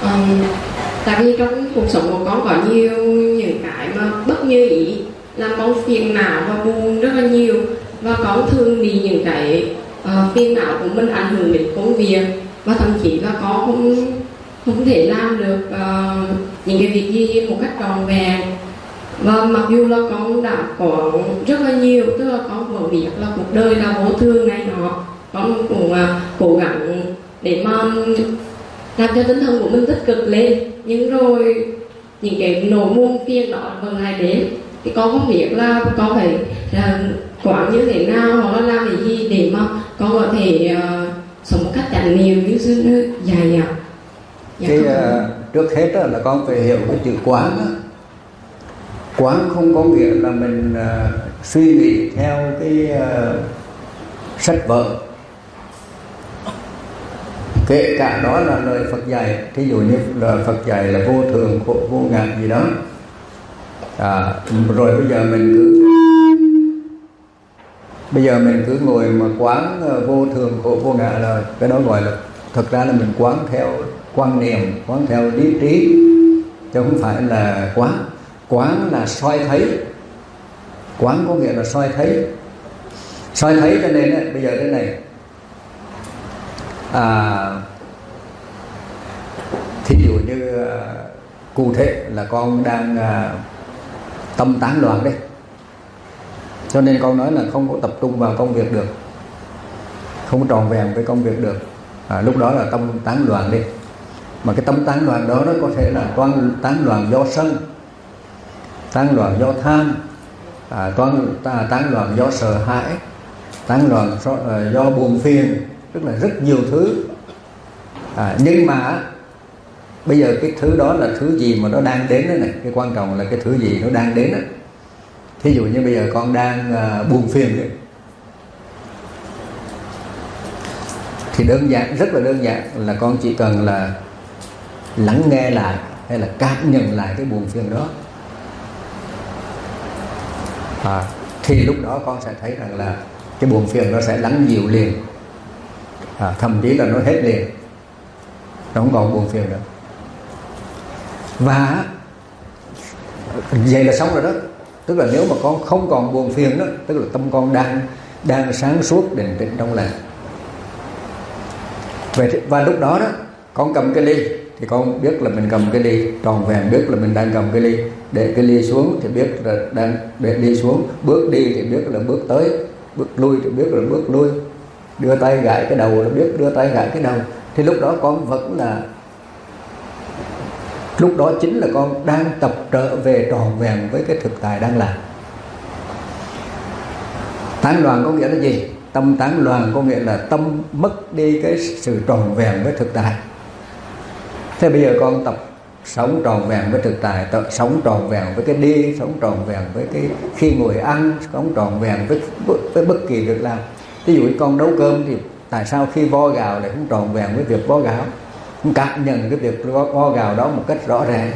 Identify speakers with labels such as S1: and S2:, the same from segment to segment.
S1: Tại vì trong cuộc sống của con có nhiều những cái mà bất như ý, làm con phiền não và buồn rất là nhiều, và con thường bị những cái phiền não của mình ảnh hưởng đến công việc, và thậm chí là con không thể làm được những cái việc gì một cách trọn vẹn. Và mặc dù là con đã có rất là nhiều, tức là con có biết là cuộc đời là vô thường này nọ, con cũng cố gắng để mà làm cho tinh thần của mình tích cực lên, nhưng rồi những cái nỗi buồn phiền đó vẫn lại đến. Thì con không biết là con phải quản như thế nào, hoặc là làm cái gì để mà con có thể sống một cách chánh niệm như xưa dài dặn.
S2: Trước hết là con phải hiểu cái chữ quán. Quán không có nghĩa là mình suy nghĩ theo cái sách vở, kể cả đó là lời Phật dạy. Thí dụ như lời Phật dạy là vô thường, vô ngã gì đó, rồi bây giờ mình cứ ngồi mà quán vô thường, vô ngã, là cái đó gọi là, thực ra là mình quán theo quan niệm, quán theo lý trí, chứ không phải là quán. Quán là soi thấy. Quán có nghĩa là soi thấy. Soi thấy cho nên bây giờ thế này, thí dụ như cụ thể là con đang tâm tán loạn đấy, cho nên con nói là không có tập trung vào công việc được, không có tròn vẹn với công việc được. Lúc đó là tâm tán loạn đi. Mà cái tâm tán loạn đó nó có thể là tán loạn do sân, tán loạn do tham, tán loạn do sợ hãi, tán loạn do buồn phiền, tức là rất nhiều thứ. Nhưng mà bây giờ cái thứ đó là thứ gì mà nó đang đến đó này. Cái quan trọng là cái thứ gì nó đang đến đó. Thí dụ như bây giờ con đang buồn phiền ấy, thì đơn giản, rất là đơn giản là con chỉ cần là lắng nghe lại hay là cảm nhận lại cái buồn phiền đó, thì lúc đó con sẽ thấy rằng là cái buồn phiền nó sẽ lắng dịu liền, thậm chí là nó hết liền, nó không còn buồn phiền nữa. Và vậy là xong rồi đó. Tức là nếu mà con không còn buồn phiền đó, tức là tâm con đang sáng suốt, định tĩnh trong lành. Và lúc đó đó, con cầm cái ly thì con biết là mình cầm cái ly, tròn vẹn biết là mình đang cầm cái ly. Để cái ly xuống thì biết là đang để ly xuống. Bước đi thì biết là bước tới. Bước lui thì biết là bước lui. Đưa tay gãi cái đầu là biết đưa tay gãi cái đầu. Thì lúc đó con vẫn là, lúc đó chính là con đang tập trở về tròn vẹn với cái thực tại đang làm. Tán loạn có nghĩa là gì? Tâm tán loạn có nghĩa là tâm mất đi cái sự tròn vẹn với thực tại. Thế bây giờ con tập sống tròn vẹn với thực tại, sống tròn vẹn với cái đi, sống tròn vẹn với cái khi ngồi ăn, sống tròn vẹn với bất kỳ việc làm. Ví dụ con nấu cơm thì tại sao khi vo gạo lại không tròn vẹn với việc vo gạo, không cảm nhận cái việc vo gạo đó một cách rõ ràng.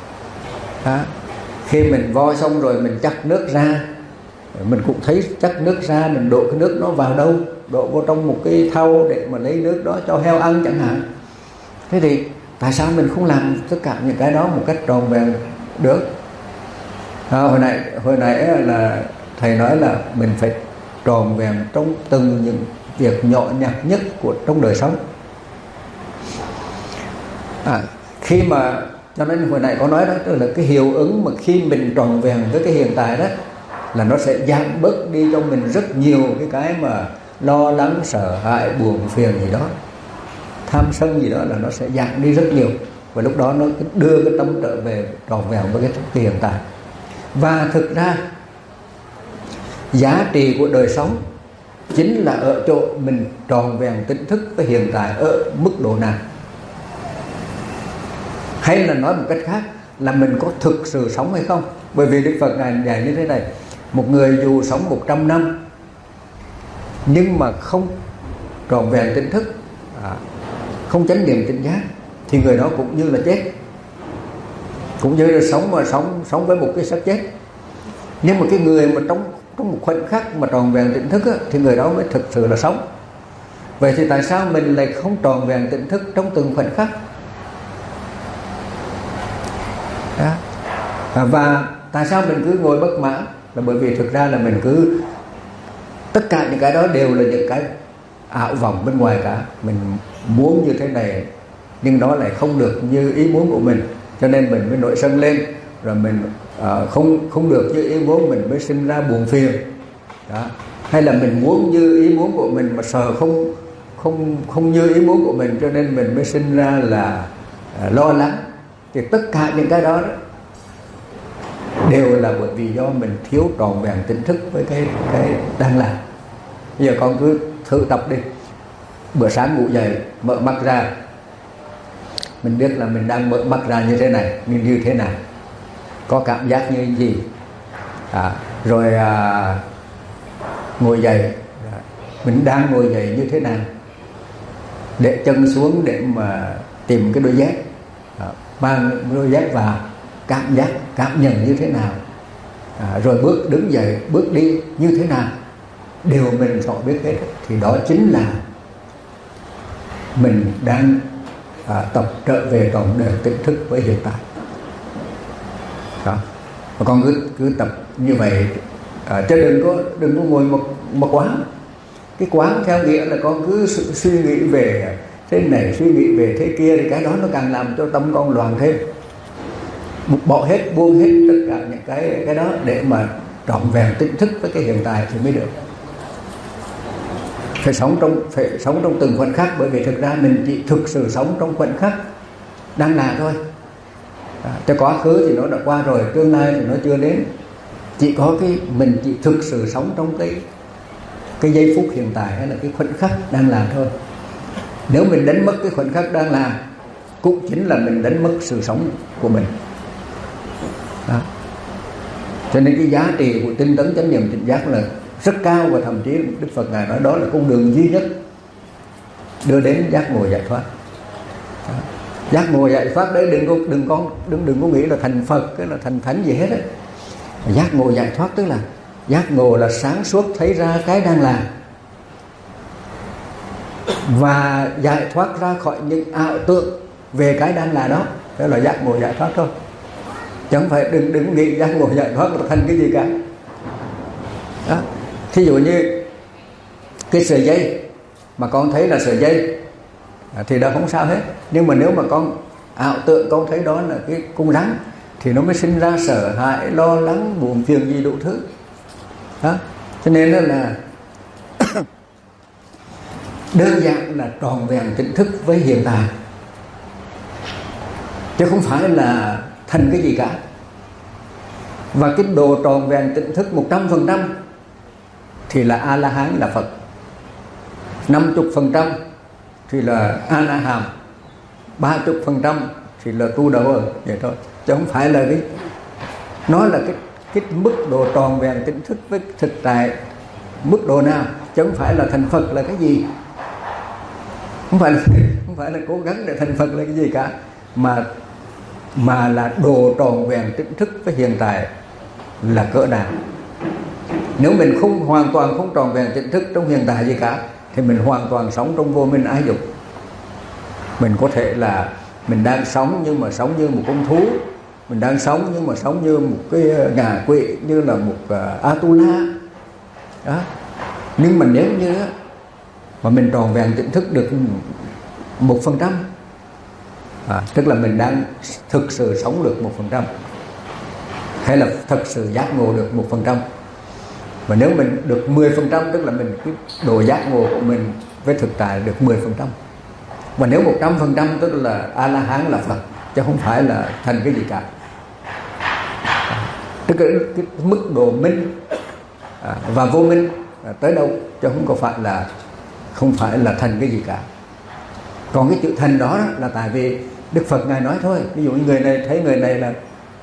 S2: Khi mình vo xong rồi mình chắc nước ra, mình cũng thấy chắc nước ra, mình đổ cái nước nó vào đâu, đổ vô trong một cái thau để mà lấy nước đó cho heo ăn chẳng hạn. Thế thì tại sao mình không làm tất cả những cái đó một cách tròn vẹn được? Hồi nãy là thầy nói là mình phải tròn vẹn trong từng những việc nhỏ nhặt nhất của trong đời sống. Khi mà, cho nên hồi nãy có nói đó, tức là cái hiệu ứng mà khi mình tròn vẹn với cái hiện tại đó, là nó sẽ giảm bớt đi cho mình rất nhiều cái mà lo lắng, sợ hãi, buồn phiền gì đó, tham sân gì đó, là nó sẽ giảm đi rất nhiều. Và lúc đó nó đưa cái tâm trở về tròn vẹn với cái hiện tại. Và thực ra giá trị của đời sống chính là ở chỗ mình tròn vẹn tỉnh thức với hiện tại ở mức độ nào. Hay là nói một cách khác là mình có thực sự sống hay không. Bởi vì Đức Phật Ngài dạy như thế này: một người dù sống 100 năm nhưng mà không tròn vẹn tỉnh thức, không chánh niệm tỉnh giác, thì người đó cũng như là chết, cũng như là sống với một cái xác chết. Nhưng mà cái người mà trong một khoảnh khắc mà tròn vẹn tỉnh thức á, thì người đó mới thực sự là sống. Vậy thì tại sao mình lại không tròn vẹn tỉnh thức trong từng khoảnh khắc? đó. Và tại sao mình cứ ngồi bất mãn, là bởi vì thực ra là mình cứ tất cả những cái đó đều là những cái ảo vọng bên ngoài cả. Mình muốn như thế này nhưng đó lại không được như ý muốn của mình, cho nên mình mới nổi sân lên, rồi mình không được như ý muốn mình mới sinh ra buồn phiền đó. Hay là mình muốn như ý muốn của mình mà sợ không như ý muốn của mình, cho nên mình mới sinh ra là lo lắng. Thì tất cả những cái đó đều là bởi vì do mình thiếu trọn vẹn tỉnh thức với cái đang làm. Bây giờ con cứ thử tập đi. Bữa sáng ngủ dậy mở mắt ra, mình biết là mình đang mở mắt ra như thế này, như thế nào, có cảm giác như gì. Rồi ngồi dậy, mình đang ngồi dậy như thế nào, để chân xuống để mà tìm cái đôi dép, mang đôi dép vào, cảm giác cảm nhận như thế nào, rồi bước đứng dậy, bước đi như thế nào, đều mình phải biết hết. Thì đó chính là mình đang tập trở về trọn đời tỉnh thức với hiện tại đó. Và con cứ tập như vậy, chứ đừng có ngồi một quán. Cái quán theo nghĩa là con cứ suy nghĩ về thế này, suy nghĩ về thế kia, thì cái đó nó càng làm cho tâm con loạn thêm. Bỏ hết, buông hết tất cả những cái đó để mà trọn vẹn tỉnh thức với cái hiện tại thì mới được. Phải sống trong từng khoảnh khắc, bởi vì thực ra mình chỉ thực sự sống trong khoảnh khắc đang là thôi. Cho quá khứ thì nó đã qua rồi, tương lai thì nó chưa đến. Chỉ có mình chỉ thực sự sống trong cái giây phút hiện tại, hay là cái khoảnh khắc đang làm thôi. Nếu mình đánh mất cái khoảnh khắc đang làm, cũng chính là mình đánh mất sự sống của mình đó. Cho nên cái giá trị của tinh tấn chánh niệm tỉnh giác là rất cao, và thậm chí Đức Phật Ngài nói đó là con đường duy nhất đưa đến giác ngộ giải thoát. Giác ngộ giải thoát đấy, đừng có nghĩ là thành Phật, cái là thành thánh gì hết ấy. Giác ngộ giải thoát tức là giác ngộ là sáng suốt thấy ra cái đang làm, và giải thoát ra khỏi những ảo tưởng về cái đang là đó. Đó là giác ngộ giải thoát thôi. Chẳng phải đừng nghĩ giác ngộ giải thoát là thành cái gì cả đó. Thí dụ như cái sợi dây mà con thấy là sợi dây thì đó không sao hết. Nhưng mà nếu mà con ảo tưởng con thấy đó là cái cung rắn, thì nó mới sinh ra sợ hãi, lo lắng, buồn phiền gì đủ thứ đó. Cho nên là đơn giản là tròn vẹn tỉnh thức với hiện tại, chứ không phải là thành cái gì cả. Và cái độ tròn vẹn tỉnh thức 100% thì là A-la-hán, là Phật. 50% thì là A-na-hàm, 30% thì là tu đà vương, vậy thôi. Chứ không phải là nó là cái mức độ tròn vẹn tỉnh thức với thực tại mức độ nào, chứ không phải là thành Phật là cái gì. Không phải là cố gắng để thành Phật là cái gì cả, mà là độ tròn vẹn tỉnh thức với hiện tại là cỡ nào. Nếu mình hoàn toàn không tròn vẹn tỉnh thức trong hiện tại gì cả, thì mình hoàn toàn sống trong vô minh ái dục. Mình có thể là mình đang sống nhưng mà sống như một con thú, mình đang sống nhưng mà sống như một cái ngạ quỷ, như là một Atula đó. Nhưng mà nếu như mà mình tròn vẹn tỉnh thức được 1%, tức là mình đang thực sự sống được 1%, hay là thực sự giác ngộ được 1%. Và nếu mình được 10%, tức là mình cái độ giác ngộ của mình với thực tại được 10%. Và nếu 100% tức là A-la-hán, là Phật, chứ không phải là thành cái gì cả. Tức là cái mức độ minh và vô minh tới đâu, chứ không phải là thành cái gì cả. Còn cái chữ thành đó là tại vì Đức Phật Ngài nói thôi. Ví dụ như người này thấy người này là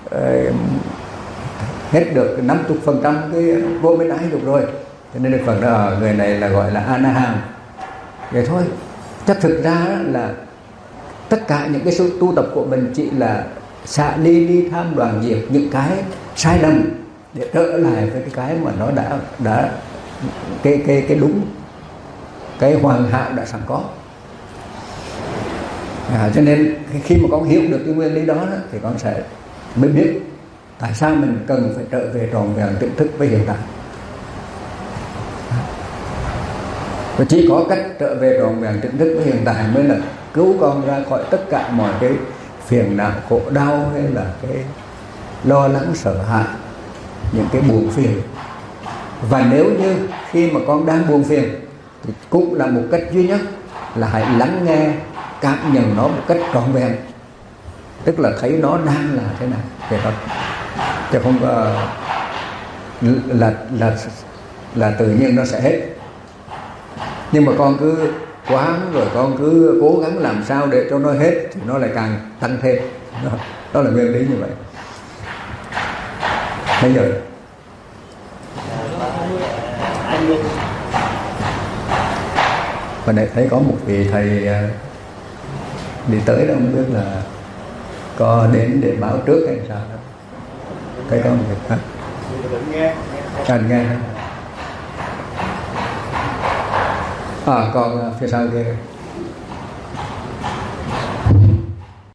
S2: hết được 50% cái vô minh ái dục rồi, cho nên Đức Phật nói người này là gọi là A-na-hàm, vậy thôi. Chắc thực ra là tất cả những cái sự tu tập của mình chỉ là xả ly tham đoàn diệt những cái sai lầm để trở lại với cái mà nó đã cái đúng, cái hoàn hảo đã sẵn có. Cho nên khi mà con hiểu được cái nguyên lý đó thì con sẽ mới biết tại sao mình cần phải trở về trọn vẹn tỉnh thức với hiện tại. Và chỉ có cách trở về trọn vẹn tỉnh thức với hiện tại mới là cứu con ra khỏi tất cả mọi cái phiền não, khổ đau hay là cái lo lắng, sợ hãi, những cái buồn phiền. Và nếu như khi mà con đang buồn phiền thì cũng là một cách duy nhất là hãy lắng nghe, cảm nhận nó một cách trọn vẹn, tức là thấy nó đang là thế nào vậy thôi, chứ không có là tự nhiên nó sẽ hết. Nhưng mà con cứ quán rồi con cứ cố gắng làm sao để cho nó hết thì nó lại càng tăng thêm. Đó là nguyên lý như vậy. Bây giờ và để thấy có một vị thầy đi tới đó, không biết là có đến để báo trước hay sao đó. Thấy có một việc khác anh nghe. Còn phía sau kia